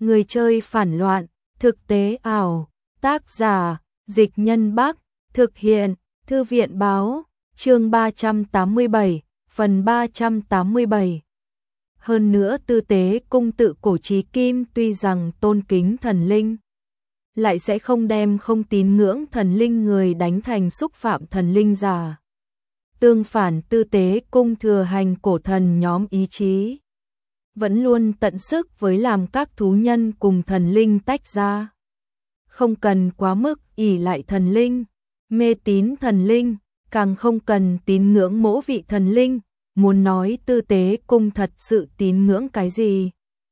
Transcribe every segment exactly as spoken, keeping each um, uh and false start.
Người chơi phản loạn, thực tế ảo, tác giả, Dịch Nhân Bắc, thực hiện, Thư viện báo, chương ba trăm tám mươi bảy, phần ba trăm tám mươi bảy. Hơn nữa tư tế cung tự cổ chí kim tuy rằng tôn kính thần linh, lại sẽ không đem không tín ngưỡng thần linh người đánh thành xúc phạm thần linh giả. Tương phản tư tế cung thừa hành cổ thần nhóm ý chí, vẫn luôn tận sức với làm các thú nhân cùng thần linh tách ra. Không cần quá mức ỷ lại thần linh, mê tín thần linh, càng không cần tín ngưỡng mỗi vị thần linh. Muốn nói tư tế cung thật sự tín ngưỡng cái gì?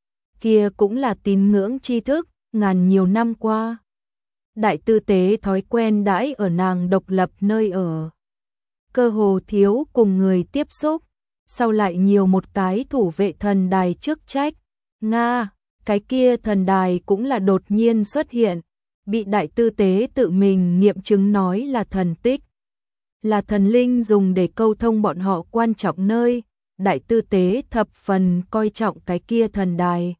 Kia cũng là tín ngưỡng tri thức, ngàn nhiều năm qua. Đại tư tế thói quen đãi ở nàng độc lập nơi ở, cơ hồ thiếu cùng người tiếp xúc, sau lại nhiều một cái thủ vệ thần đài chức trách. Nga, cái kia thần đài cũng là đột nhiên xuất hiện, bị đại tư tế tự mình nghiệm chứng nói là thần tích, là thần linh dùng để câu thông bọn họ quan trọng nơi. Đại tư tế thập phần coi trọng cái kia thần đài,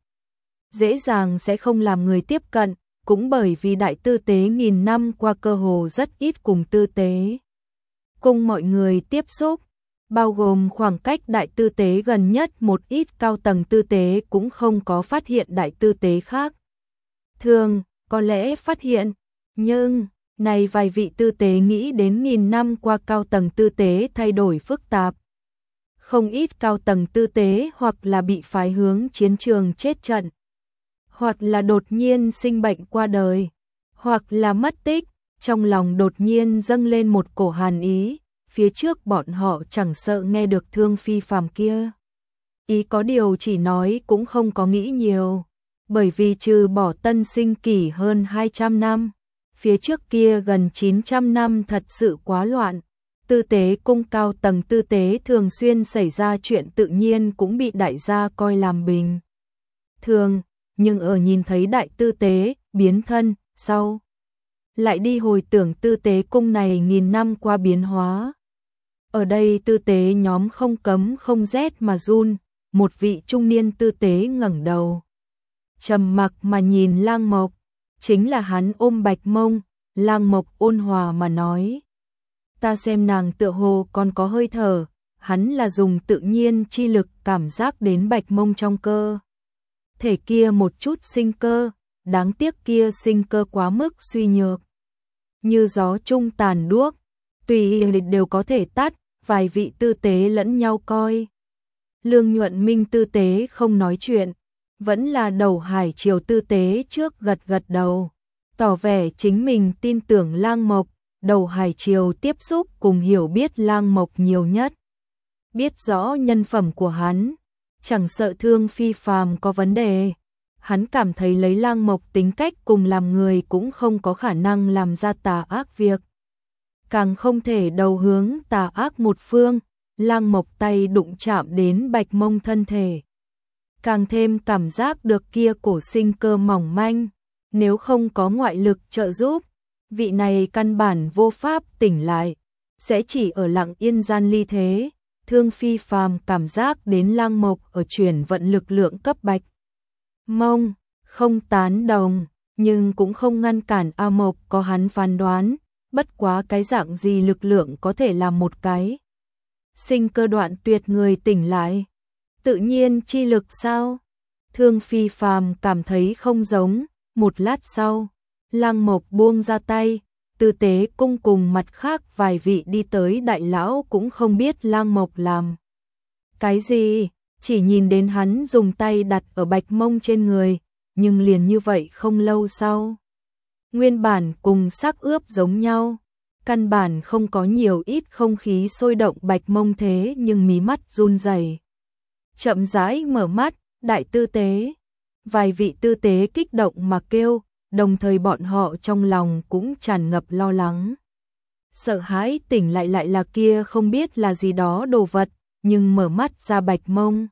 dễ dàng sẽ không làm người tiếp cận, cũng bởi vì đại tư tế nghìn năm qua cơ hồ rất ít cùng tư tế cùng mọi người tiếp xúc, bao gồm khoảng cách đại tư tế gần nhất một ít cao tầng tư tế cũng không có phát hiện đại tư tế khác thường, có lẽ phát hiện, nhưng này vài vị tư tế nghĩ đến nghìn năm qua cao tầng tư tế thay đổi phức tạp. Không ít cao tầng tư tế hoặc là bị phái hướng chiến trường chết trận, hoặc là đột nhiên sinh bệnh qua đời, hoặc là mất tích, trong lòng đột nhiên dâng lên một cổ hàn ý, phía trước bọn họ chẳng sợ nghe được Thương Phi phàm kia. Ý có điều chỉ nói cũng không có nghĩ nhiều, bởi vì trừ bỏ tân sinh kỷ hơn hai trăm năm, phía trước kia gần chín trăm năm thật sự quá loạn. Tư tế cung cao tầng tư tế thường xuyên xảy ra chuyện tự nhiên cũng bị đại gia coi làm bình thường, nhưng ở nhìn thấy đại tư tế biến thân sau, lại đi hồi tưởng tư tế cung này nghìn năm qua biến hóa. Ở đây tư tế nhóm không cấm không rét mà run, một vị trung niên tư tế ngẩng đầu, trầm mặc mà nhìn Lang Mộc, chính là hắn ôm Bạch Mông. Lang Mộc ôn hòa mà nói, ta xem nàng tựa hồ còn có hơi thở. Hắn là dùng tự nhiên chi lực cảm giác đến Bạch Mông trong cơ thể kia một chút sinh cơ, đáng tiếc kia sinh cơ quá mức suy nhược, như gió trung tàn đuốc, tùy đều có thể tắt. Vài vị tư tế lẫn nhau coi. Lương Nhuận Minh tư tế không nói chuyện, vẫn là Đầu Hải Triều tư tế trước gật gật đầu, tỏ vẻ chính mình tin tưởng Lang Mộc. Đầu Hải Triều tiếp xúc cùng hiểu biết Lang Mộc nhiều nhất, biết rõ nhân phẩm của hắn, chẳng sợ Thương Phi phàm có vấn đề. Hắn cảm thấy lấy Lang Mộc tính cách cùng làm người cũng không có khả năng làm ra tà ác việc, càng không thể đầu hướng tà ác một phương. Lang Mộc tay đụng chạm đến Bạch Mông thân thể, càng thêm cảm giác được kia cổ sinh cơ mỏng manh, nếu không có ngoại lực trợ giúp, vị này căn bản vô pháp tỉnh lại, sẽ chỉ ở lặng yên gian ly thế. Thương Phi phàm cảm giác đến Lang Mộc ở chuyển vận lực lượng cấp Bạch Mông, không tán đồng, nhưng cũng không ngăn cản A Mộc có hắn phán đoán. Bất quá cái dạng gì lực lượng có thể làm một cái sinh cơ đoạn tuyệt người tỉnh lại? Tự nhiên chi lực sao? Thương Phi phàm cảm thấy không giống. Một lát sau, Lang Mộc buông ra tay, tư tế cung cùng mặt khác vài vị đi tới đại lão cũng không biết Lang Mộc làm cái gì, chỉ nhìn đến hắn dùng tay đặt ở Bạch Mông trên người, nhưng liền như vậy không lâu sau, nguyên bản cùng sắc ướp giống nhau, căn bản không có nhiều ít không khí sôi động. Bạch Mông thế nhưng mí mắt run rẩy, chậm rãi mở mắt. Đại tư tế, vài vị tư tế kích động mà kêu, đồng thời bọn họ trong lòng cũng tràn ngập lo lắng, sợ hãi tỉnh lại lại là kia không biết là gì đó đồ vật. Nhưng mở mắt ra Bạch Mông,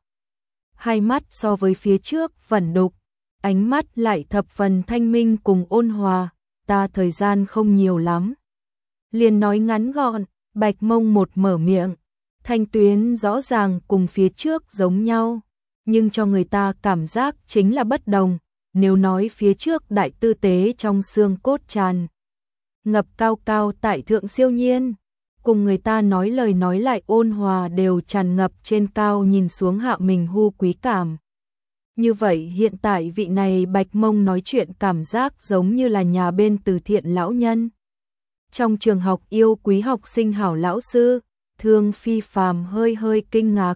hai mắt so với phía trước vẩn đục, ánh mắt lại thập phần thanh minh cùng ôn hòa. Ta thời gian không nhiều lắm, liền nói ngắn gọn. Bạch Mông một mở miệng, thanh tuyến rõ ràng cùng phía trước giống nhau, nhưng cho người ta cảm giác chính là bất đồng. nếu nói phía trước đại tư tế trong xương cốt tràn ngập cao cao tại thượng siêu nhiên, cùng người ta nói lời nói lại ôn hòa đều tràn ngập trên cao nhìn xuống hạ mình hu quý cảm. Như vậy hiện tại vị này Bạch Mông nói chuyện cảm giác giống như là nhà bên từ thiện lão nhân. Trong trường học yêu quý học sinh hảo lão sư, Thương Phi Phàm hơi hơi kinh ngạc.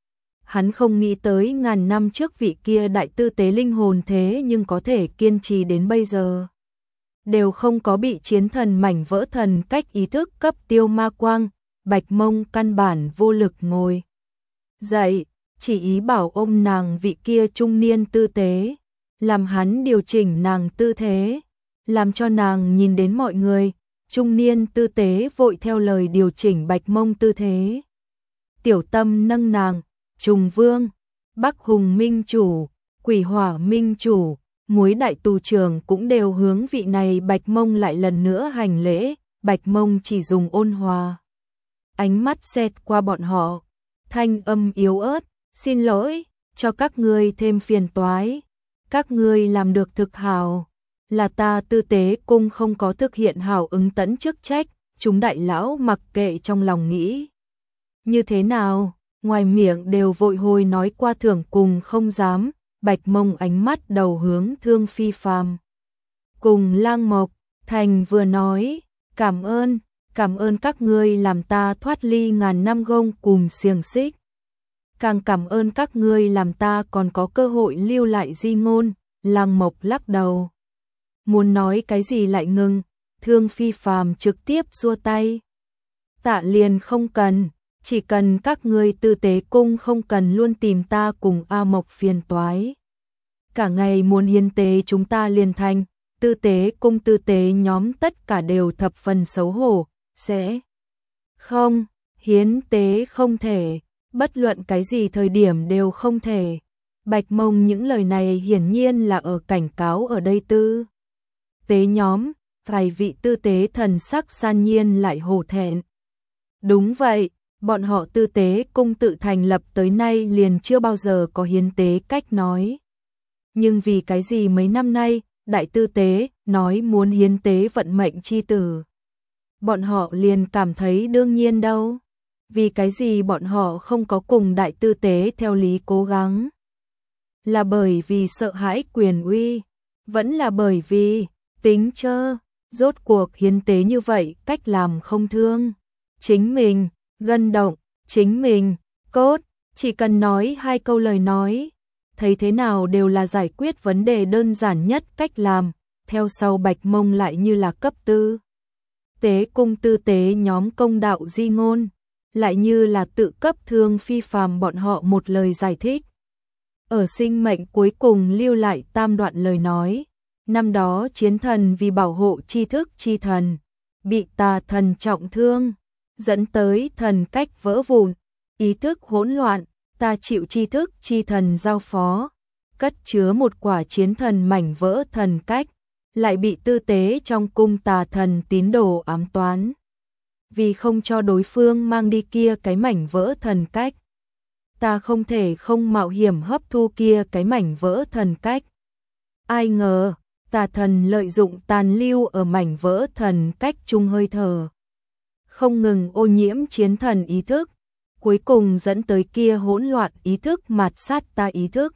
Hắn không nghĩ tới ngàn năm trước vị kia đại tư tế linh hồn thế nhưng có thể kiên trì đến bây giờ. Đều không có bị chiến thần mảnh vỡ thần cách ý thức cấp tiêu ma quang, Bạch Mông căn bản vô lực ngồi dậy, chỉ ý bảo ôm nàng vị kia trung niên tư tế, làm hắn điều chỉnh nàng tư thế, làm cho nàng nhìn đến mọi người. Trung niên tư tế vội theo lời điều chỉnh Bạch Mông tư thế. Tiểu Tâm nâng nàng, Trùng Vương, Bắc Hùng Minh Chủ, Quỷ Hỏa Minh Chủ, Muối Đại Tù Trưởng cũng đều hướng vị này Bạch Mông lại lần nữa hành lễ. Bạch Mông chỉ dùng ôn hòa ánh mắt xẹt qua bọn họ, thanh âm yếu ớt, xin lỗi, cho các ngươi thêm phiền toái, các ngươi làm được thực hào, là ta tư tế cung không có thực hiện hảo ứng tấn chức trách, chúng đại lão mặc kệ trong lòng nghĩ như thế nào, ngoài miệng đều vội hồi nói qua thưởng cùng không dám. Bạch Mông ánh mắt đầu hướng Thương Phi Phàm cùng Lang Mộc Thành vừa nói, cảm ơn, cảm ơn các ngươi làm ta thoát ly ngàn năm gông cùng xiềng xích, càng cảm ơn các ngươi làm ta còn có cơ hội lưu lại di ngôn. Lang Mộc lắc đầu, muốn nói cái gì lại ngừng. Thương Phi Phàm trực tiếp giơ tay, tạ liền không cần, chỉ cần các ngươi tư tế cung không cần luôn tìm ta cùng A Mộc phiền toái. Cả ngày muốn hiến tế chúng ta liền thành, tư tế cung tư tế nhóm tất cả đều thập phần xấu hổ, sẽ không, hiến tế không thể, bất luận cái gì thời điểm đều không thể. Bạch Mông những lời này hiển nhiên là ở cảnh cáo ở đây tư tế nhóm, vài vị tư tế thần sắc san nhiên lại hổ thẹn. Đúng vậy, bọn họ tư tế cung tự thành lập tới nay liền chưa bao giờ có hiến tế cách nói. Nhưng vì cái gì mấy năm nay, đại tư tế nói muốn hiến tế vận mệnh chi tử, bọn họ liền cảm thấy đương nhiên đâu. Vì cái gì bọn họ không có cùng đại tư tế theo lý cố gắng? Là bởi vì sợ hãi quyền uy, vẫn là bởi vì tính chơ, rốt cuộc hiến tế như vậy cách làm không thương chính mình, gân động chính mình, cốt, chỉ cần nói hai câu lời nói, thấy thế nào đều là giải quyết vấn đề đơn giản nhất cách làm. Theo sau Bạch Mông lại như là cấp tư tế cung tư tế nhóm công đạo di ngôn, lại như là tự cấp Thương Phi Phàm bọn họ một lời giải thích. Ở sinh mệnh cuối cùng lưu lại tam đoạn lời nói. Năm đó chiến thần vì bảo hộ tri thức chi thần, bị tà thần trọng thương, dẫn tới thần cách vỡ vụn, ý thức hỗn loạn, ta chịu tri thức chi thần giao phó, cất chứa một quả chiến thần mảnh vỡ thần cách, lại bị tư tế trong cung tà thần tín đồ ám toán. Vì không cho đối phương mang đi kia cái mảnh vỡ thần cách, ta không thể không mạo hiểm hấp thu kia cái mảnh vỡ thần cách. Ai ngờ, tà thần lợi dụng tàn lưu ở mảnh vỡ thần cách chung hơi thở, không ngừng ô nhiễm chiến thần ý thức, cuối cùng dẫn tới kia hỗn loạn ý thức mạt sát ta ý thức,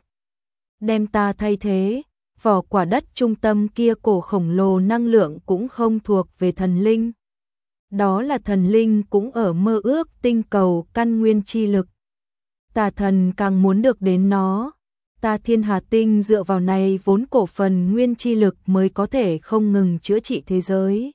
đem ta thay thế. Vỏ quả đất trung tâm kia cổ khổng lồ năng lượng cũng không thuộc về thần linh. Đó là thần linh cũng ở mơ ước tinh cầu căn nguyên chi lực. Tà thần càng muốn được đến nó. Ta Thiên Hà Tinh dựa vào này vốn cổ phần nguyên chi lực mới có thể không ngừng chữa trị thế giới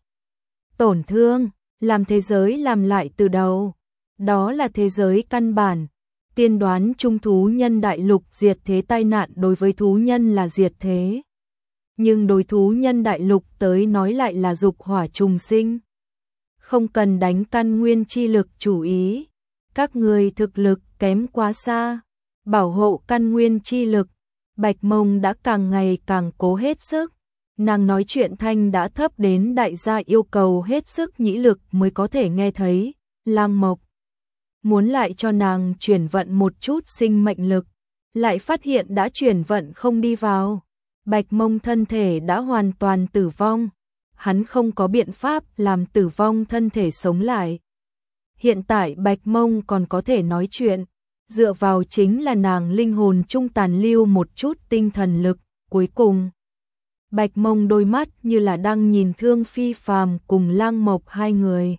tổn thương, làm thế giới làm lại từ đầu. Đó là thế giới căn bản. Tiên đoán trung thú nhân đại lục diệt thế tai nạn đối với thú nhân là diệt thế. Nhưng đối thú nhân đại lục tới nói lại là dục hỏa trùng sinh. Không cần đánh căn nguyên chi lực chủ ý. Các người thực lực kém quá xa. Bảo hộ căn nguyên chi lực. Bạch Mông đã càng ngày càng cố hết sức. Nàng nói chuyện thanh đã thấp đến đại gia yêu cầu hết sức nhĩ lực mới có thể nghe thấy. Lang Mộc muốn lại cho nàng chuyển vận một chút sinh mệnh lực, lại phát hiện đã chuyển vận không đi vào. Bạch Mông thân thể đã hoàn toàn tử vong, hắn không có biện pháp làm tử vong thân thể sống lại. Hiện tại Bạch Mông còn có thể nói chuyện, dựa vào chính là nàng linh hồn trung tàn lưu một chút tinh thần lực. Cuối cùng, Bạch Mông đôi mắt như là đang nhìn Thương Phi Phàm cùng Lang Mộc hai người.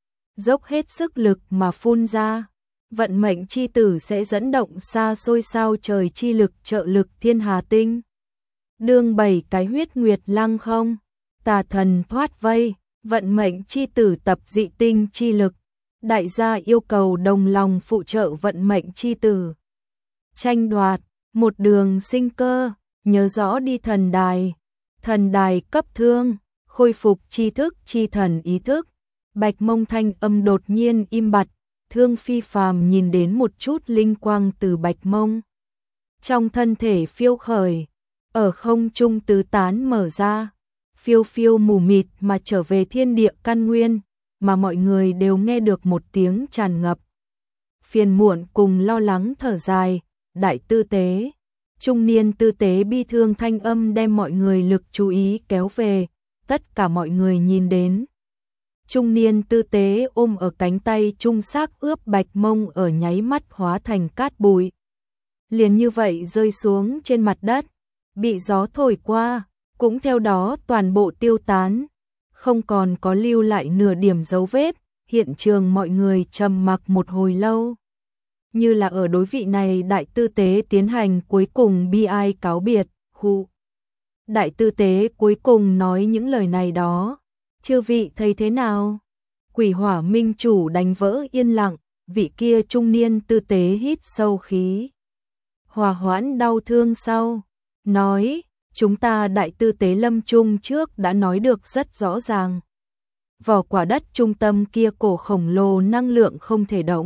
Dốc hết sức lực mà phun ra, vận mệnh chi tử sẽ dẫn động xa xôi sao trời chi lực trợ lực thiên hà tinh. Đương bảy cái huyết nguyệt lăng không, tà thần thoát vây, vận mệnh chi tử tập dị tinh chi lực. Đại gia yêu cầu đồng lòng phụ trợ vận mệnh chi tử. Tranh đoạt, một đường sinh cơ, nhớ rõ đi thần đài. Thần đài cấp thương, khôi phục tri thức chi thần ý thức. Bạch Mông thanh âm đột nhiên im bặt, Thương Phi Phàm nhìn đến một chút linh quang từ Bạch Mông. Trong thân thể phiêu khởi, ở không trung tứ tán mở ra, phiêu phiêu mù mịt mà trở về thiên địa căn nguyên, mà mọi người đều nghe được một tiếng tràn ngập. Phiền muộn cùng lo lắng thở dài, đại tư tế. Trung niên tư tế bi thương thanh âm đem mọi người lực chú ý kéo về, tất cả mọi người nhìn đến. Trung niên tư tế ôm ở cánh tay trung xác ướp Bạch Mông ở nháy mắt hóa thành cát bụi. Liền như vậy rơi xuống trên mặt đất, bị gió thổi qua, cũng theo đó toàn bộ tiêu tán, không còn có lưu lại nửa điểm dấu vết. Hiện trường mọi người trầm mặc một hồi lâu, như là ở đối vị này đại tư tế tiến hành cuối cùng bi ai cáo biệt. Khu đại tư tế cuối cùng nói những lời này đó, chư vị thấy thế nào? Quỷ Hỏa minh chủ đánh vỡ yên lặng, vị kia trung niên tư tế hít sâu khí, hòa hoãn đau thương sau, nói, chúng ta đại tư tế lâm chung trước đã nói được rất rõ ràng. Vỏ quả đất trung tâm kia cổ khổng lồ năng lượng không thể động.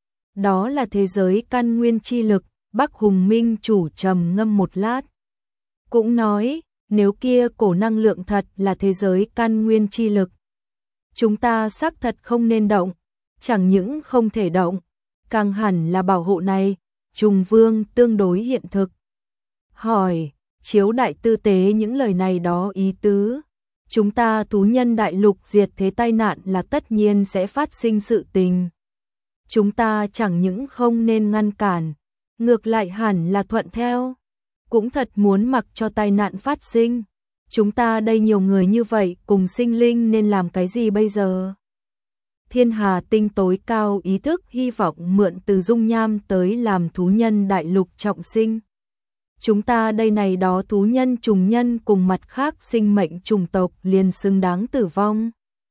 Đó là thế giới căn nguyên chi lực. Bắc Hùng Minh chủ trầm ngâm một lát, cũng nói, nếu kia cổ năng lượng thật là thế giới căn nguyên chi lực, chúng ta xác thật không nên động, chẳng những không thể động, càng hẳn là bảo hộ này. Trùng Vương tương đối hiện thực. Hỏi, chiếu đại tư tế những lời này đó ý tứ, chúng ta thú nhân đại lục diệt thế tai nạn là tất nhiên sẽ phát sinh sự tình. Chúng ta chẳng những không nên ngăn cản, ngược lại hẳn là thuận theo, cũng thật muốn mặc cho tai nạn phát sinh. Chúng ta đây nhiều người như vậy cùng sinh linh nên làm cái gì bây giờ? Thiên Hà tinh tối cao ý thức hy vọng mượn từ dung nham tới làm thú nhân đại lục trọng sinh. Chúng ta đây này đó thú nhân trùng nhân cùng mặt khác sinh mệnh trùng tộc liền xứng đáng tử vong.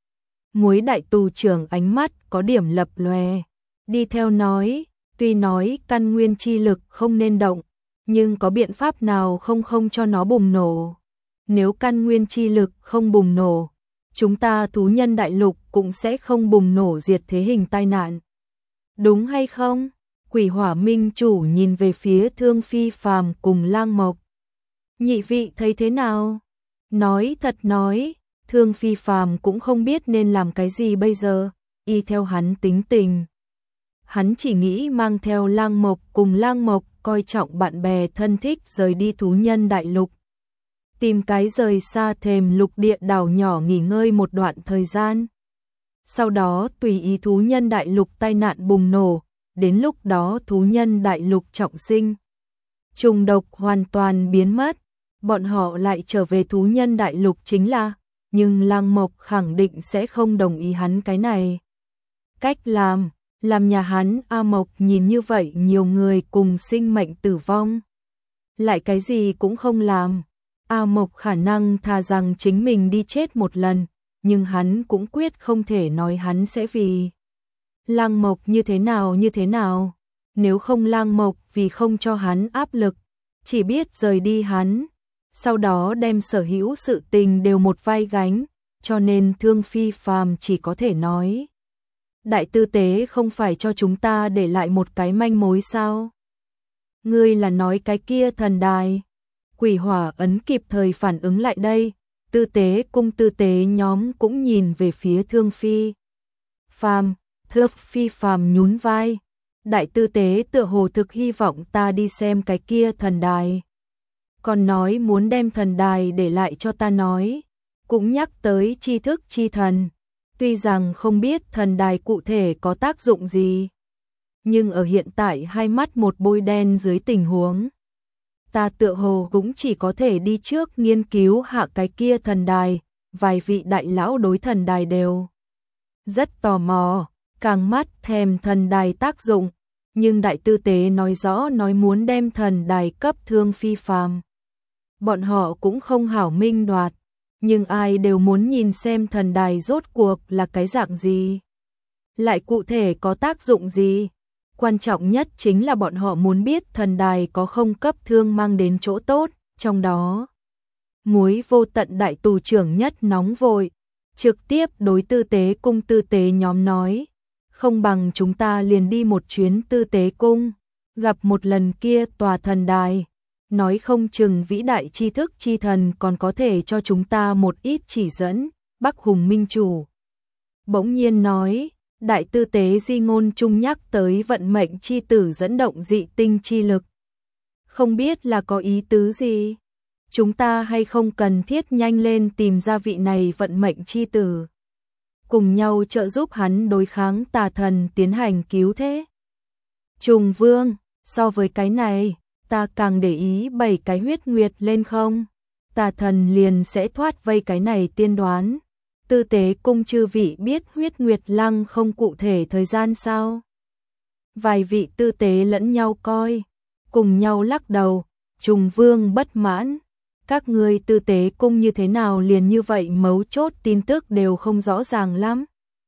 Muối đại tù trưởng ánh mắt có điểm lập lòe, đi theo nói, tuy nói căn nguyên chi lực không nên động, nhưng có biện pháp nào không không cho nó bùng nổ? Nếu căn nguyên chi lực không bùng nổ, chúng ta thú nhân đại lục cũng sẽ không bùng nổ diệt thế hình tai nạn. Đúng hay không? Quỷ Hỏa minh chủ nhìn về phía Thương Phi Phàm cùng Lang Mộc. Nhị vị thấy thế nào? Nói thật nói, Thương Phi Phàm cũng không biết nên làm cái gì bây giờ, y theo hắn tính tình. Hắn chỉ nghĩ mang theo Lang Mộc cùng Lang Mộc coi trọng bạn bè thân thích rời đi thú nhân đại lục. Tìm cái rời xa thềm lục địa đảo nhỏ nghỉ ngơi một đoạn thời gian. Sau đó tùy ý thú nhân đại lục tai nạn bùng nổ, đến lúc đó thú nhân đại lục trọng sinh. Trùng độc hoàn toàn biến mất, bọn họ lại trở về thú nhân đại lục chính là, nhưng Lang Mộc khẳng định sẽ không đồng ý hắn cái này. Cách làm, làm nhà hắn A Mộc nhìn như vậy nhiều người cùng sinh mệnh tử vong. Lại cái gì cũng không làm. A Mộc khả năng thà rằng chính mình đi chết một lần, nhưng hắn cũng quyết không thể nói hắn sẽ vì Lang Mộc như thế nào như thế nào. Nếu không Lang Mộc vì không cho hắn áp lực, chỉ biết rời đi hắn, sau đó đem sở hữu sự tình đều một vai gánh, cho nên Thương Phi Phàm chỉ có thể nói. Đại tư tế không phải cho chúng ta để lại một cái manh mối sao? Ngươi là nói cái kia thần đài. Quỷ Hỏa ấn kịp thời phản ứng lại đây, tư tế cung tư tế nhóm cũng nhìn về phía Thương Phi Phàm. Thương Phi Phàm nhún vai, đại tư tế tựa hồ thực hy vọng ta đi xem cái kia thần đài. còn nói muốn đem thần đài để lại cho ta nói, cũng nhắc tới tri thức chi thần, tuy rằng không biết thần đài cụ thể có tác dụng gì, nhưng ở hiện tại hai mắt một bôi đen dưới tình huống, ta tựa hồ cũng chỉ có thể đi trước nghiên cứu hạ cái kia thần đài, vài vị đại lão đối thần đài đều rất tò mò, càng mắt thèm thần đài tác dụng, nhưng đại tư tế nói rõ nói muốn đem thần đài cấp thương phi phàm. Bọn họ cũng không hảo minh đoạt, nhưng ai đều muốn nhìn xem thần đài rốt cuộc là cái dạng gì, lại cụ thể có tác dụng gì. Quan trọng nhất chính là bọn họ muốn biết thần đài có không cấp thương mang đến chỗ tốt, trong đó muối vô tận đại tù trưởng nhất nóng vội, trực tiếp đối tư tế cung tư tế nhóm nói, không bằng chúng ta liền đi một chuyến tư tế cung, gặp một lần kia tòa thần đài, nói không chừng vĩ đại tri thức chi thần còn có thể cho chúng ta một ít chỉ dẫn. Bắc Hùng Minh Chủ bỗng nhiên nói, đại tư tế di ngôn trung nhắc tới vận mệnh chi tử dẫn động dị tinh chi lực, không biết là có ý tứ gì, chúng ta hay không cần thiết nhanh lên tìm ra vị này vận mệnh chi tử, cùng nhau trợ giúp hắn đối kháng tà thần tiến hành cứu thế. Trùng Vương, so với cái này, ta càng để ý bảy cái huyết nguyệt lên không, tà thần liền sẽ thoát vây cái này tiên đoán. Tư tế cung chư vị biết huyết nguyệt lăng không cụ thể thời gian sao? Vài vị tư tế lẫn nhau coi, cùng nhau lắc đầu. Trùng Vương bất mãn, các ngươi tư tế cung như thế nào liền như vậy mấu chốt tin tức đều không rõ ràng lắm.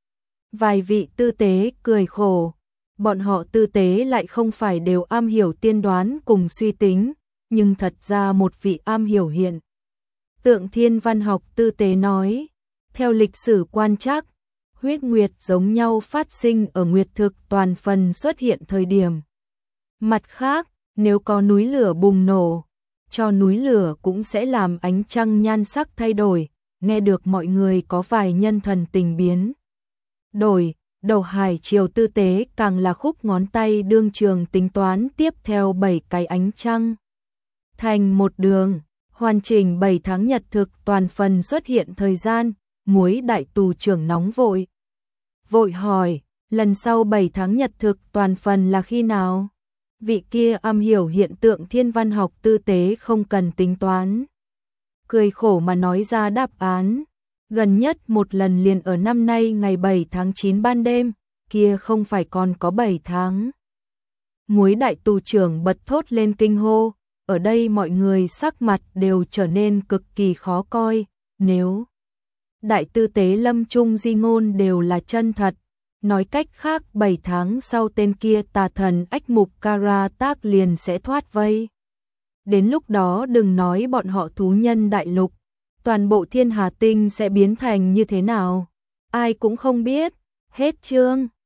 Vài vị tư tế cười khổ, bọn họ tư tế lại không phải đều am hiểu tiên đoán cùng suy tính, nhưng thật ra một vị am hiểu hiện tượng thiên văn học tư tế nói, theo lịch sử quan trắc, huyết nguyệt giống nhau phát sinh ở nguyệt thực toàn phần xuất hiện thời điểm. Mặt khác, nếu có núi lửa bùng nổ, cho núi lửa cũng sẽ làm ánh trăng nhan sắc thay đổi, nghe được mọi người có vài nhân thần tình biến. Đổi, đầu hải triều tư tế càng là khúc ngón tay đương trường tính toán tiếp theo bảy cái ánh trăng. Thành một đường, hoàn chỉnh bảy tháng nhật thực toàn phần xuất hiện thời gian, muối đại tù trưởng nóng vội. Vội hỏi, lần sau bảy tháng nhật thực toàn phần là khi nào? Vị kia am hiểu hiện tượng thiên văn học tư tế không cần tính toán. Cười khổ mà nói ra đáp án. Gần nhất một lần liền ở năm nay ngày bảy tháng chín ban đêm, kia không phải còn có bảy tháng. Muối đại tù trưởng bật thốt lên kinh hô, ở đây mọi người sắc mặt đều trở nên cực kỳ khó coi, nếu đại tư tế lâm trung di ngôn đều là chân thật, nói cách khác bảy tháng sau tên kia tà thần ách mục Kara tác liền sẽ thoát vây. Đến lúc đó đừng nói bọn họ thú nhân đại lục, toàn bộ thiên hà tinh sẽ biến thành như thế nào, ai cũng không biết. Hết chương.